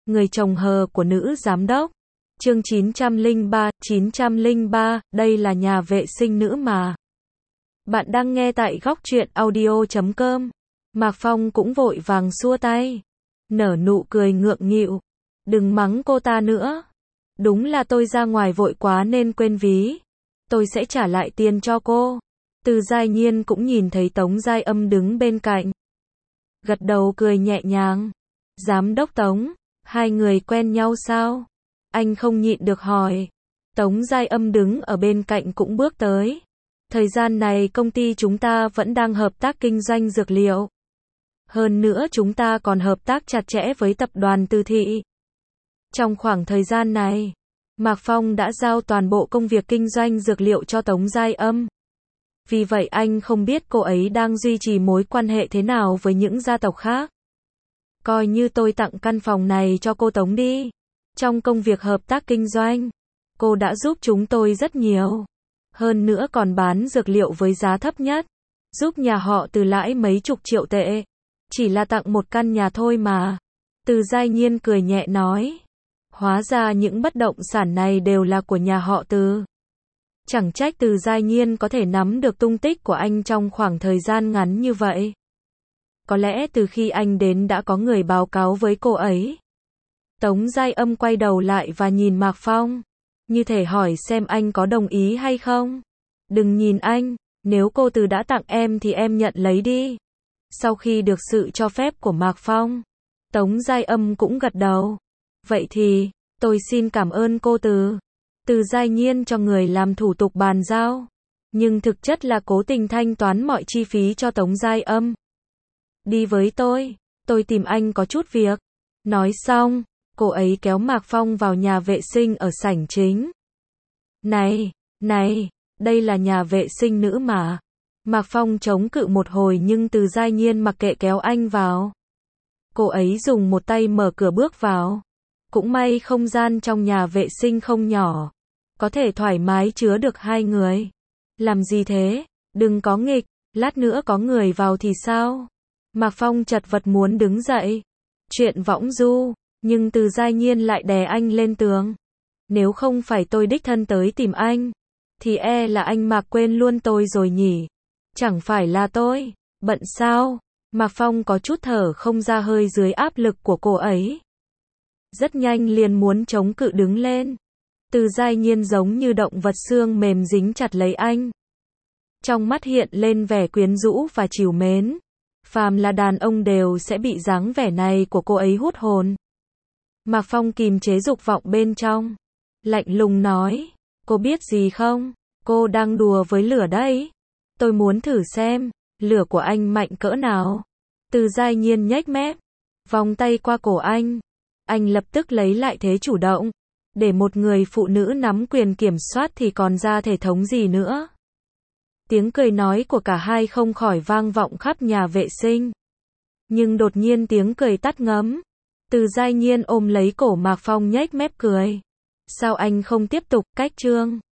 Người chồng hờ của nữ giám đốc. Chương 903, đây là nhà vệ sinh nữ mà. Bạn đang nghe tại góc truyện audio.com. Mạc Phong cũng vội vàng xua tay, nở nụ cười ngượng nghịu. Đừng mắng cô ta nữa. Đúng là tôi ra ngoài vội quá nên quên ví. Tôi sẽ trả lại tiền cho cô. Từ Giai Nhiên cũng nhìn thấy Tống Giai Âm đứng bên cạnh. Gật đầu cười nhẹ nhàng. Giám đốc Tống, hai người quen nhau sao? Anh không nhịn được hỏi. Tống Giai Âm đứng ở bên cạnh cũng bước tới. Thời gian này công ty chúng ta vẫn đang hợp tác kinh doanh dược liệu. Hơn nữa chúng ta còn hợp tác chặt chẽ với tập đoàn Từ Thị. Trong khoảng thời gian này, Mạc Phong đã giao toàn bộ công việc kinh doanh dược liệu cho Tống Giai Âm. Vì vậy anh không biết cô ấy đang duy trì mối quan hệ thế nào với những gia tộc khác. Coi như tôi tặng căn phòng này cho cô Tống đi. Trong công việc hợp tác kinh doanh, cô đã giúp chúng tôi rất nhiều. Hơn nữa còn bán dược liệu với giá thấp nhất, giúp nhà họ Từ lãi mấy chục triệu tệ. Chỉ là tặng một căn nhà thôi mà. Từ Giai Nhiên cười nhẹ nói. Hóa ra những bất động sản này đều là của nhà họ Từ. Chẳng trách Từ Giai Nhiên có thể nắm được tung tích của anh trong khoảng thời gian ngắn như vậy. Có lẽ từ khi anh đến đã có người báo cáo với cô ấy. Tống Giai Âm quay đầu lại và nhìn Mạc Phong, như thể hỏi xem anh có đồng ý hay không. Đừng nhìn anh, nếu cô Từ đã tặng em thì em nhận lấy đi. Sau khi được sự cho phép của Mạc Phong, Tống Giai Âm cũng gật đầu. Vậy thì, tôi xin cảm ơn cô Từ. Từ Giai Nhiên cho người làm thủ tục bàn giao, nhưng thực chất là cố tình thanh toán mọi chi phí cho Tống Giai Âm. Đi với tôi tìm anh có chút việc. Nói xong, cô ấy kéo Mạc Phong vào nhà vệ sinh ở sảnh chính. Này, đây là nhà vệ sinh nữ mà. Mạc Phong chống cự một hồi nhưng Từ Giai Nhiên mặc kệ kéo anh vào. Cô ấy dùng một tay mở cửa bước vào. Cũng may không gian trong nhà vệ sinh không nhỏ, có thể thoải mái chứa được hai người. Làm gì thế? Đừng có nghịch, lát nữa có người vào thì sao? Mạc Phong chật vật muốn đứng dậy. Chuyện võng du, nhưng Từ Giai Nhiên lại đè anh lên tường. Nếu không phải tôi đích thân tới tìm anh, thì là anh Mạc quên luôn tôi rồi nhỉ? Chẳng phải là tôi bận sao? Mạc Phong có chút thở không ra hơi dưới áp lực của cô ấy. Rất nhanh liền muốn chống cự đứng lên. Từ Giai Nhiên giống như động vật xương mềm dính chặt lấy anh. Trong mắt hiện lên vẻ quyến rũ và trìu mến. Phàm là đàn ông đều sẽ bị dáng vẻ này của cô ấy hút hồn. Mạc Phong kìm chế dục vọng bên trong, lạnh lùng nói, cô biết gì không? Cô đang đùa với lửa đấy. Tôi muốn thử xem, lửa của anh mạnh cỡ nào. Từ Giai Nhiên nhếch mép, vòng tay qua cổ anh. Anh lập tức lấy lại thế chủ động. Để một người phụ nữ nắm quyền kiểm soát thì còn ra thể thống gì nữa. Tiếng cười nói của cả hai không khỏi vang vọng khắp nhà vệ sinh. Nhưng đột nhiên tiếng cười tắt ngấm. Từ Giai Nhiên ôm lấy cổ Mạc Phong nhếch mép cười. Sao anh không tiếp tục, cách chương